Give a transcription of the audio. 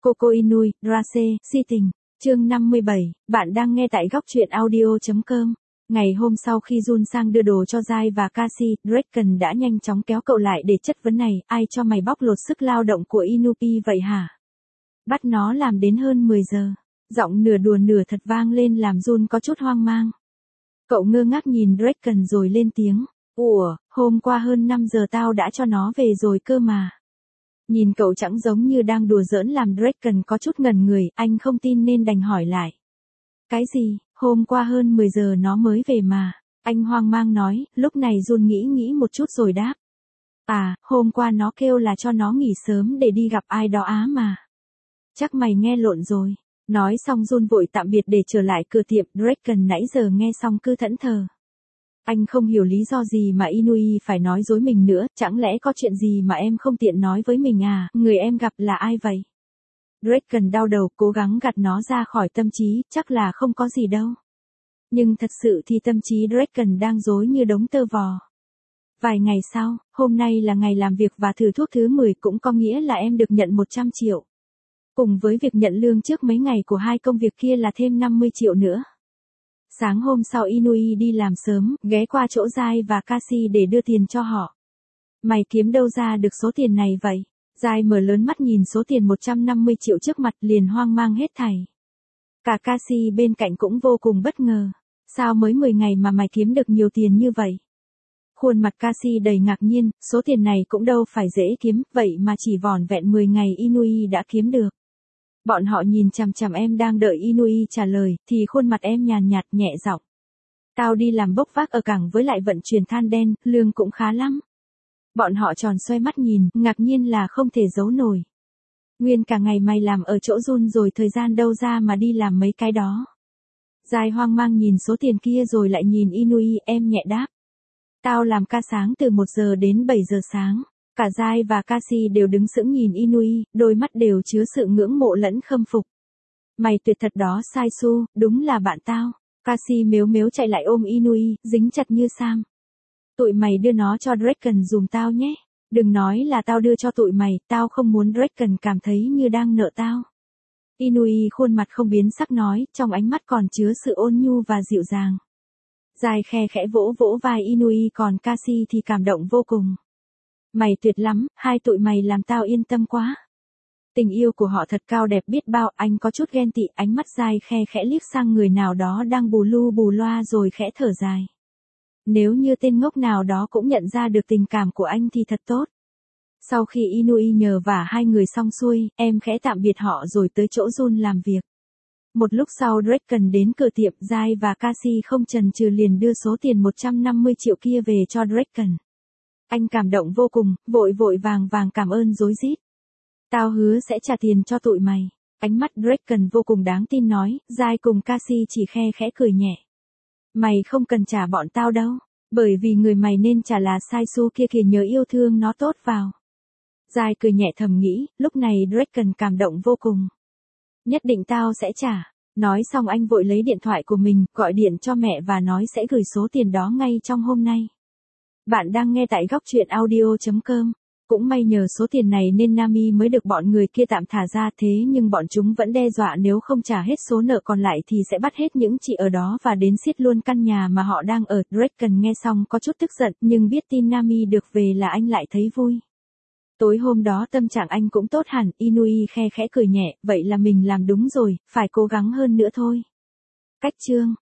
Coco Inui, Rase, si tình. Chương 57, bạn đang nghe tại góc truyện audio.com. Ngày hôm sau khi Jun sang đưa đồ cho Jai và Cassie, Draken đã nhanh chóng kéo cậu lại để chất vấn này, ai cho mày bóc lột sức lao động của Inupi vậy hả? Bắt nó làm đến hơn 10 giờ. Giọng nửa đùa nửa thật vang lên làm Jun có chút hoang mang. Cậu ngơ ngác nhìn Draken rồi lên tiếng. Ủa, hôm qua hơn 5 giờ tao đã cho nó về rồi cơ mà. Nhìn cậu chẳng giống như đang đùa giỡn làm Draken có chút ngẩn người, anh không tin nên đành hỏi lại. Cái gì, hôm qua hơn 10 giờ nó mới về mà. Anh hoang mang nói, lúc này Jun nghĩ một chút rồi đáp. À, hôm qua nó kêu là cho nó nghỉ sớm để đi gặp ai đó á mà. Chắc mày nghe lộn rồi. Nói xong Jun vội tạm biệt để trở lại cửa tiệm. Draken nãy giờ nghe xong cứ thẫn thờ. Anh không hiểu lý do gì mà Inui phải nói dối mình nữa, chẳng lẽ có chuyện gì mà em không tiện nói với mình à, người em gặp là ai vậy? Draken đau đầu cố gắng gạt nó ra khỏi tâm trí, chắc là không có gì đâu. Nhưng thật sự thì tâm trí Draken đang rối như đống tơ vò. Vài ngày sau, hôm nay là ngày làm việc và thử thuốc thứ 10 cũng có nghĩa là em được nhận 100 triệu. Cùng với việc nhận lương trước mấy ngày của hai công việc kia là thêm 50 triệu nữa. Sáng hôm sau Inui đi làm sớm, ghé qua chỗ Jai và Cassie để đưa tiền cho họ. Mày kiếm đâu ra được số tiền này vậy? Jai mở lớn mắt nhìn số tiền 150 triệu trước mặt liền hoang mang hết thảy. Cả Cassie bên cạnh cũng vô cùng bất ngờ. Sao mới 10 ngày mà mày kiếm được nhiều tiền như vậy? Khuôn mặt Cassie đầy ngạc nhiên, số tiền này cũng đâu phải dễ kiếm, vậy mà chỉ vỏn vẹn 10 ngày Inui đã kiếm được. Bọn họ nhìn chằm chằm em đang đợi Inui trả lời, thì khuôn mặt em nhàn nhạt nhẹ giọng. Tao đi làm bốc vác ở cảng với lại vận chuyển than đen, lương cũng khá lắm. Bọn họ tròn xoay mắt nhìn, ngạc nhiên là không thể giấu nổi. Nguyên cả ngày mày làm ở chỗ Jun rồi thời gian đâu ra mà đi làm mấy cái đó. Jai hoang mang nhìn số tiền kia rồi lại nhìn Inui, em nhẹ đáp. Tao làm ca sáng từ 1 giờ đến 7 giờ sáng. Cả Jai và Cassie đều đứng sững nhìn Inui, đôi mắt đều chứa sự ngưỡng mộ lẫn khâm phục. Mày tuyệt thật đó Sai Su, đúng là bạn tao. Cassie mếu mếu chạy lại ôm Inui, dính chặt như Sam. Tụi mày đưa nó cho Draken dùm tao nhé. Đừng nói là tao đưa cho tụi mày, tao không muốn Draken cảm thấy như đang nợ tao. Inui khuôn mặt không biến sắc nói, trong ánh mắt còn chứa sự ôn nhu và dịu dàng. Jai khe khẽ vỗ vỗ vai Inui còn Cassie thì cảm động vô cùng. Mày tuyệt lắm, hai tụi mày làm tao yên tâm quá. Tình yêu của họ thật cao đẹp biết bao, anh có chút ghen tị, ánh mắt Jai khe khẽ liếc sang người nào đó đang bù lu bù loa rồi khẽ thở dài. Nếu như tên ngốc nào đó cũng nhận ra được tình cảm của anh thì thật tốt. Sau khi Inui nhờ vả hai người xong xuôi, em khẽ tạm biệt họ rồi tới chỗ Jun làm việc. Một lúc sau Draken đến cửa tiệm, Jai và Cassie không chần chừ liền đưa số tiền 150 triệu kia về cho Draken. Anh cảm động vô cùng, vội vàng cảm ơn rối rít. Tao hứa sẽ trả tiền cho tụi mày. Ánh mắt Draken vô cùng đáng tin nói, Jai cùng Cassie chỉ khe khẽ cười nhẹ. Mày không cần trả bọn tao đâu, bởi vì người mày nên trả là Sai Su kia kìa, nhớ yêu thương nó tốt vào. Jai cười nhẹ thầm nghĩ, lúc này Draken cảm động vô cùng. Nhất định tao sẽ trả. Nói xong anh vội lấy điện thoại của mình, gọi điện cho mẹ và nói sẽ gửi số tiền đó ngay trong hôm nay. Bạn đang nghe tại góc truyện audio.com. Cũng may nhờ số tiền này nên Nami mới được bọn người kia tạm thả ra, thế nhưng bọn chúng vẫn đe dọa nếu không trả hết số nợ còn lại thì sẽ bắt hết những chị ở đó và đến xiết luôn căn nhà mà họ đang ở. Draken nghe xong có chút tức giận nhưng biết tin Nami được về là anh lại thấy vui. Tối hôm đó tâm trạng anh cũng tốt hẳn, Inui khe khẽ cười nhẹ, vậy là mình làm đúng rồi, phải cố gắng hơn nữa thôi. Cách chương